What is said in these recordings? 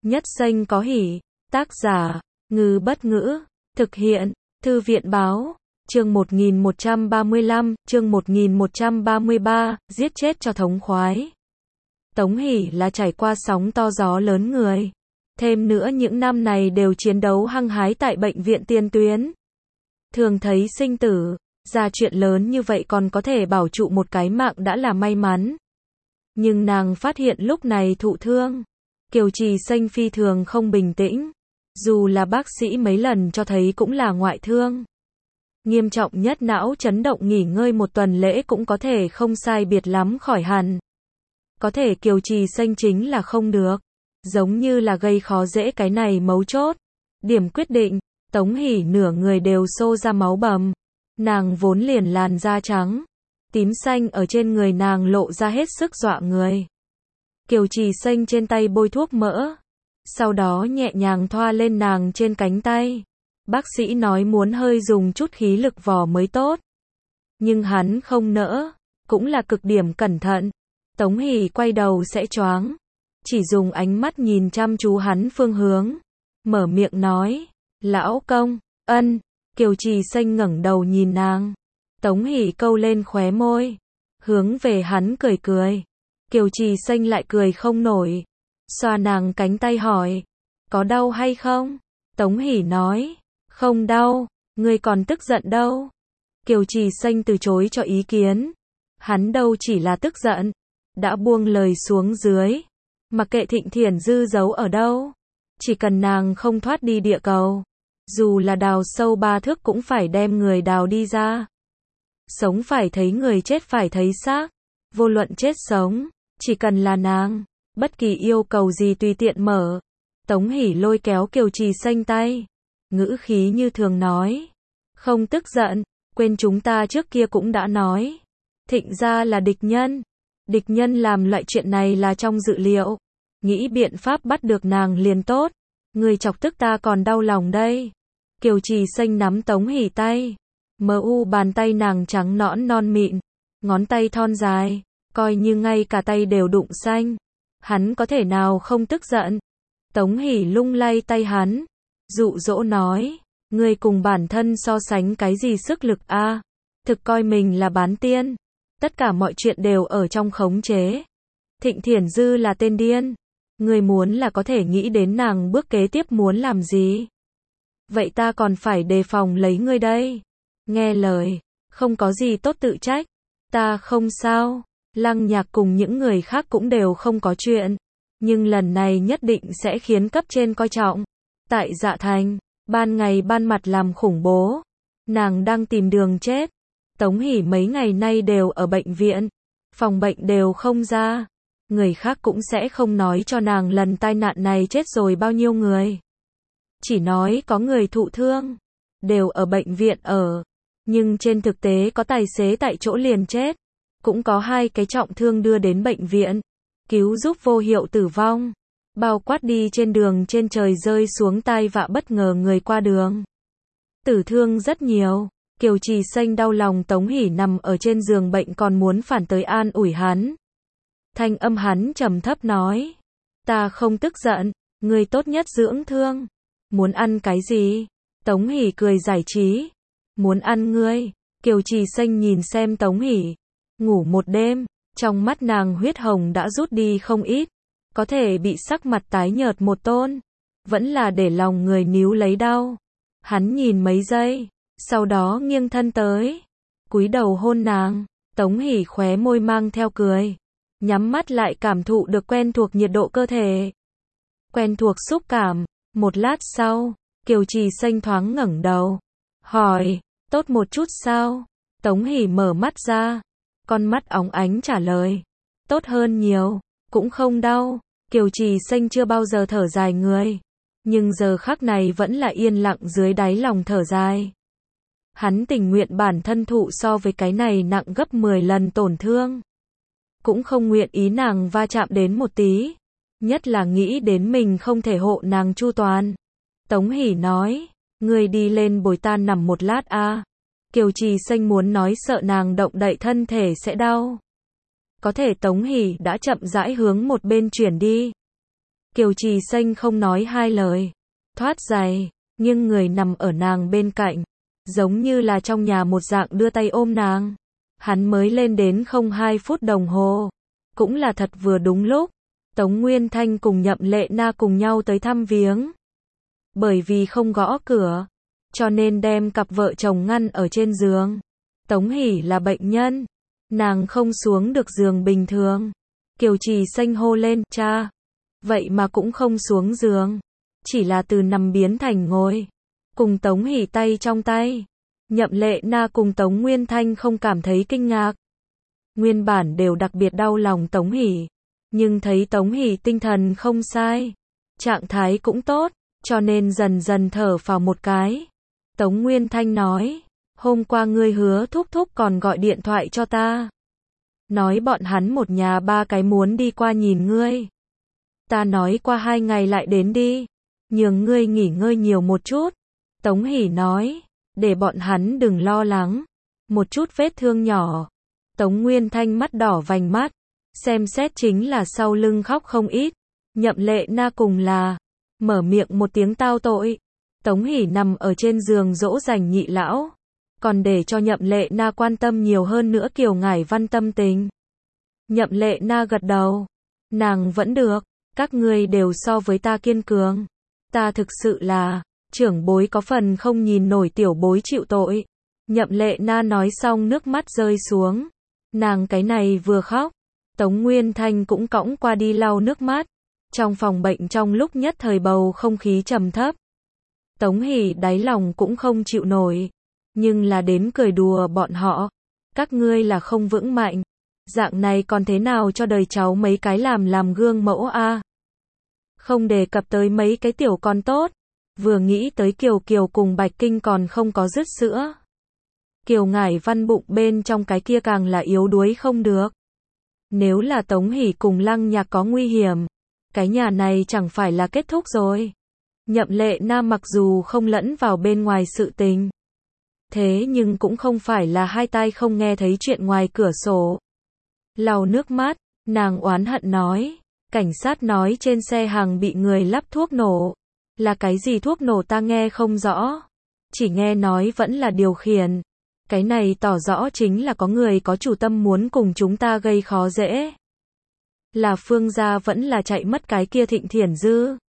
Nhất xanh có hỉ. Tác giả, Ngư Bất Ngữ. Thực hiện, Thư viện Báo. Chương 1135, chương 1133, giết chết cho thống khoái. Tống Hỷ là trải qua sóng to gió lớn người. Thêm nữa những năm này đều chiến đấu hăng hái tại bệnh viện tiền tuyến. Thường thấy sinh tử, ra chuyện lớn như vậy còn có thể bảo trụ một cái mạng đã là may mắn. Nhưng nàng phát hiện lúc này thụ thương. Kiều Trì Xanh phi thường không bình tĩnh. Dù là bác sĩ mấy lần cho thấy cũng là ngoại thương. Nghiêm trọng nhất não chấn động, nghỉ ngơi một tuần lễ cũng có thể không sai biệt lắm khỏi hẳn. Có thể Kiều Trì Xanh chính là không được. Giống như là gây khó dễ cái này mấu chốt. Điểm quyết định, Tống Hỷ nửa người đều xô ra máu bầm. Nàng vốn liền làn da trắng. Tím xanh ở trên người nàng lộ ra hết sức dọa người. Kiều Trì Xanh trên tay bôi thuốc mỡ. Sau đó nhẹ nhàng thoa lên nàng trên cánh tay. Bác sĩ nói muốn hơi dùng chút khí lực vò mới tốt. Nhưng hắn không nỡ. Cũng là cực điểm cẩn thận. Tống Hỷ quay đầu sẽ choáng. Chỉ dùng ánh mắt nhìn chăm chú hắn phương hướng. Mở miệng nói. Lão công, ân. Kiều Trì Xanh ngẩng đầu nhìn nàng. Tống Hỷ câu lên khóe môi. Hướng về hắn cười cười. Kiều Trì Xanh lại cười không nổi. Xoa nàng cánh tay hỏi. Có đau hay không? Tống Hỷ nói. Không đau, ngươi còn tức giận đâu. Kiều Trì Xanh từ chối cho ý kiến. Hắn đâu chỉ là tức giận. Đã buông lời xuống dưới. Mặc kệ Thịnh Thiển Dư giấu ở đâu. Chỉ cần nàng không thoát đi địa cầu. Dù là đào sâu 3 thước cũng phải đem người đào đi ra. Sống phải thấy người, chết phải thấy xác. Vô luận chết sống, chỉ cần là nàng. Bất kỳ yêu cầu gì tùy tiện mở. Tống Hỷ lôi kéo Kiều Trì Xanh tay. Ngữ khí như thường nói. Không tức giận, quên chúng ta trước kia cũng đã nói. Thịnh gia là địch nhân. Địch nhân làm loại chuyện này là trong dự liệu. Nghĩ biện pháp bắt được nàng liền tốt. Người chọc tức ta còn đau lòng đây. Kiều Trì Xanh nắm Tống Hỷ tay. Bàn tay nàng trắng nõn non mịn. Ngón tay thon dài. Coi như ngay cả tay đều đụng xanh. Hắn có thể nào không tức giận. Tống Hỷ lung lay tay hắn. Dụ dỗ nói. Ngươi cùng bản thân so sánh cái gì sức lực a? Thực coi mình là bán tiên. Tất cả mọi chuyện đều ở trong khống chế. Thịnh Thiển Dư là tên điên. Ngươi muốn là có thể nghĩ đến nàng bước kế tiếp muốn làm gì. Vậy ta còn phải đề phòng lấy ngươi đây. Nghe lời. Không có gì tốt tự trách. Ta không sao. Lăng Nhạc cùng những người khác cũng đều không có chuyện. Nhưng lần này nhất định sẽ khiến cấp trên coi trọng. Tại Dạ Thành, ban ngày ban mặt làm khủng bố. Nàng đang tìm đường chết. Tống Hỷ mấy ngày nay đều ở bệnh viện. Phòng bệnh đều không ra. Người khác cũng sẽ không nói cho nàng lần tai nạn này chết rồi bao nhiêu người. Chỉ nói có người thụ thương. Đều ở bệnh viện ở. Nhưng trên thực tế có tài xế tại chỗ liền chết. Cũng có 2 cái trọng thương đưa đến bệnh viện. Cứu giúp vô hiệu tử vong. Bao quát đi trên đường trên trời rơi xuống tai vạ bất ngờ người qua đường. Tử thương rất nhiều. Kiều Trì Xanh đau lòng Tống Hỷ nằm ở trên giường bệnh còn muốn phản tới an ủi hắn. Thanh âm hắn trầm thấp nói. Ta không tức giận. Ngươi tốt nhất dưỡng thương. Muốn ăn cái gì? Tống Hỷ cười giải trí. Muốn ăn ngươi. Kiều Trì Xanh nhìn xem Tống Hỷ. Ngủ một đêm. Trong mắt nàng huyết hồng đã rút đi không ít. Có thể bị sắc mặt tái nhợt một tôn. Vẫn là để lòng người níu lấy đau. Hắn nhìn mấy giây. Sau đó nghiêng thân tới. Cúi đầu hôn nàng. Tống Hỷ khóe môi mang theo cười. Nhắm mắt lại cảm thụ được quen thuộc nhiệt độ cơ thể. Quen thuộc xúc cảm. Một lát sau. Kiều Trì Xanh thoáng ngẩng đầu. Hỏi. Tốt một chút sao? Tống Hỷ mở mắt ra. Con mắt óng ánh trả lời. Tốt hơn nhiều. Cũng không đau. Kiều Trì Xanh chưa bao giờ thở dài người. Nhưng giờ khắc này vẫn là yên lặng dưới đáy lòng thở dài. Hắn tình nguyện bản thân thụ so với cái này nặng gấp 10 lần tổn thương. Cũng không nguyện ý nàng va chạm đến một tí. Nhất là nghĩ đến mình không thể hộ nàng chu toàn. Tống Hỷ nói. Ngươi đi lên bồi ta nằm một lát a. Kiều Trì Xanh muốn nói sợ nàng động đậy thân thể sẽ đau. Có thể Tống Hỷ đã chậm rãi hướng một bên chuyển đi. Kiều Trì Xanh không nói hai lời. Thoát giày, nghiêng người nằm ở nàng bên cạnh. Giống như là trong nhà một dạng đưa tay ôm nàng. Hắn mới lên đến không 2 phút đồng hồ. Cũng là thật vừa đúng lúc. Tống Nguyên Thanh cùng Nhậm Lệ Na cùng nhau tới thăm viếng. Bởi vì không gõ cửa, cho nên đem cặp vợ chồng ngăn ở trên giường. Tống Hỷ là bệnh nhân, nàng không xuống được giường bình thường. Kiều Trì Xanh hô lên, cha. Vậy mà cũng không xuống giường, chỉ là từ nằm biến thành ngồi, cùng Tống Hỷ tay trong tay. Nhậm Lệ Na cùng Tống Nguyên Thanh không cảm thấy kinh ngạc. Nguyên bản đều đặc biệt đau lòng Tống Hỷ, nhưng thấy Tống Hỷ tinh thần không sai, trạng thái cũng tốt, cho nên dần dần thở phào một cái. Tống Nguyên Thanh nói, hôm qua ngươi hứa thúc thúc còn gọi điện thoại cho ta. Nói bọn hắn một nhà ba cái muốn đi qua nhìn ngươi. Ta nói qua 2 ngày lại đến đi, nhường ngươi nghỉ ngơi nhiều một chút. Tống Hỷ nói, để bọn hắn đừng lo lắng, một chút vết thương nhỏ. Tống Nguyên Thanh mắt đỏ vành mắt, xem xét chính là sau lưng khóc không ít. Nhậm Lệ Na cùng là, mở miệng một tiếng tao tội. Tống Hỷ nằm ở trên giường dỗ dành nhị lão, còn để cho Nhậm Lệ Na quan tâm nhiều hơn nữa Kiều Ngải Văn tâm tình. Nhậm Lệ Na gật đầu, nàng vẫn được, các ngươi đều so với ta kiên cường. Ta thực sự là, trưởng bối có phần không nhìn nổi tiểu bối chịu tội. Nhậm Lệ Na nói xong nước mắt rơi xuống. Nàng cái này vừa khóc, Tống Nguyên Thanh cũng cõng qua đi lau nước mắt. Trong phòng bệnh trong lúc nhất thời bầu không khí trầm thấp. Tống Hỷ đáy lòng cũng không chịu nổi, nhưng là đến cười đùa bọn họ. Các ngươi là không vững mạnh, dạng này còn thế nào cho đời cháu mấy cái làm gương mẫu a? Không đề cập tới mấy cái tiểu con tốt, vừa nghĩ tới Kiều Kiều cùng Bạch Kinh còn không có dứt sữa. Kiều Ngải Văn bụng bên trong cái kia càng là yếu đuối không được. Nếu là Tống Hỷ cùng Lăng Nhạc có nguy hiểm, cái nhà này chẳng phải là kết thúc rồi. Nhậm Lệ Na mặc dù không lẫn vào bên ngoài sự tình, thế nhưng cũng không phải là hai tai không nghe thấy chuyện ngoài cửa sổ. Lau nước mắt, nàng oán hận nói, cảnh sát nói trên xe hàng bị người lắp thuốc nổ. Là cái gì thuốc nổ ta nghe không rõ, chỉ nghe nói vẫn là điều khiển. Cái này tỏ rõ chính là có người có chủ tâm muốn cùng chúng ta gây khó dễ. Là Phương gia vẫn là chạy mất cái kia Thịnh Thiển Dư.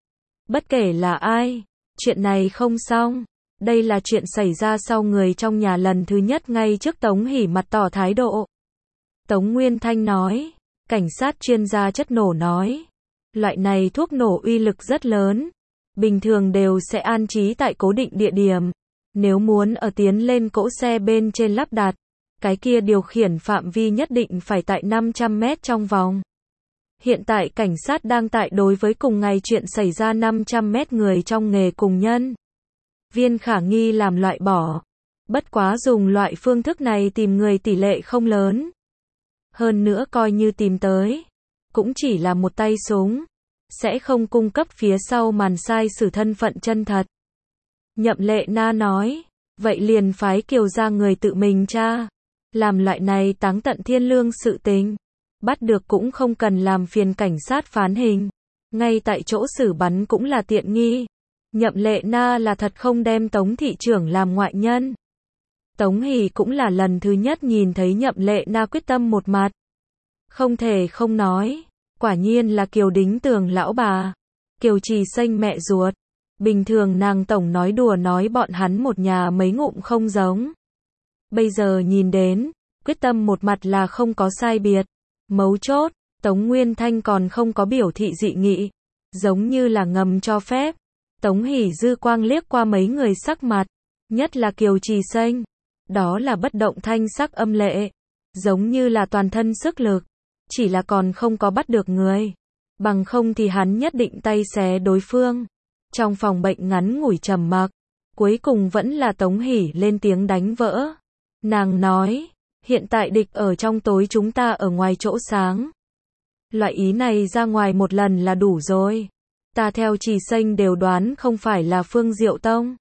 Bất kể là ai, chuyện này không xong. Đây là chuyện xảy ra sau người trong nhà lần thứ nhất ngay trước Tống Hỷ mặt tỏ thái độ. Tống Nguyên Thanh nói, cảnh sát chuyên gia chất nổ nói, loại này thuốc nổ uy lực rất lớn, bình thường đều sẽ an trí tại cố định địa điểm. Nếu muốn ở tiến lên cỗ xe bên trên lắp đặt, cái kia điều khiển phạm vi nhất định phải tại 500 mét trong vòng. Hiện tại cảnh sát đang tại đối với cùng ngày chuyện xảy ra 500 mét người trong nghề cùng nhân viên khả nghi làm loại bỏ. Bất quá dùng loại phương thức này tìm người tỷ lệ không lớn. Hơn nữa coi như tìm tới, cũng chỉ là một tay súng, sẽ không cung cấp phía sau màn sai sử thân phận chân thật. Nhậm Lệ Na nói, vậy liền phái Kiều gia người tự mình tra, làm loại này táng tận thiên lương sự tình. Bắt được cũng không cần làm phiền cảnh sát phán hình, ngay tại chỗ xử bắn cũng là tiện nghi. Nhậm Lệ Na là thật không đem Tống thị trưởng làm ngoại nhân. Tống Hỷ cũng là lần thứ nhất nhìn thấy Nhậm Lệ Na quyết tâm một mặt. Không thể không nói, quả nhiên là Kiều Đính Tường lão bà, Kiều Trì Xanh mẹ ruột. Bình thường nàng tổng nói đùa nói bọn hắn một nhà mấy ngụm không giống. Bây giờ nhìn đến, quyết tâm một mặt là không có sai biệt. Mấu chốt, Tống Nguyên Thanh còn không có biểu thị dị nghị, giống như là ngầm cho phép. Tống Hỷ dư quang liếc qua mấy người sắc mặt, nhất là Kiều Trì Xanh, đó là bất động thanh sắc âm lệ, giống như là toàn thân sức lực, chỉ là còn không có bắt được người, bằng không thì hắn nhất định tay xé đối phương. Trong phòng bệnh ngắn ngủi trầm mặc, cuối cùng vẫn là Tống Hỷ lên tiếng đánh vỡ. Nàng nói, hiện tại địch ở trong tối chúng ta ở ngoài chỗ sáng. Loại ý này ra ngoài một lần là đủ rồi. Ta theo Trì Xanh đều đoán không phải là Phương Diệu Tông.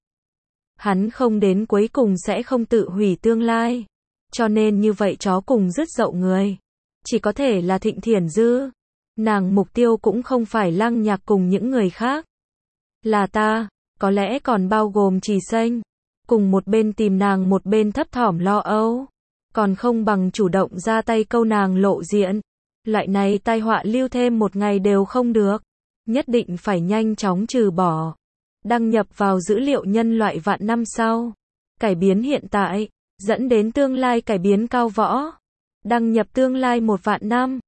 Hắn không đến cuối cùng sẽ không tự hủy tương lai. Cho nên như vậy chó cùng dứt dậu người. Chỉ có thể là Thịnh Thiển Dư. Nàng mục tiêu cũng không phải Lăng Nhạc cùng những người khác. Là ta, có lẽ còn bao gồm Trì Xanh. Cùng một bên tìm nàng một bên thấp thỏm lo âu. Còn không bằng chủ động ra tay câu nàng lộ diện. Loại này tai họa lưu thêm một ngày đều không được. Nhất định phải nhanh chóng trừ bỏ. Đăng nhập vào dữ liệu nhân loại vạn năm sau. Cải biến hiện tại, dẫn đến tương lai cải biến cao võ. Đăng nhập tương lai 1 vạn năm.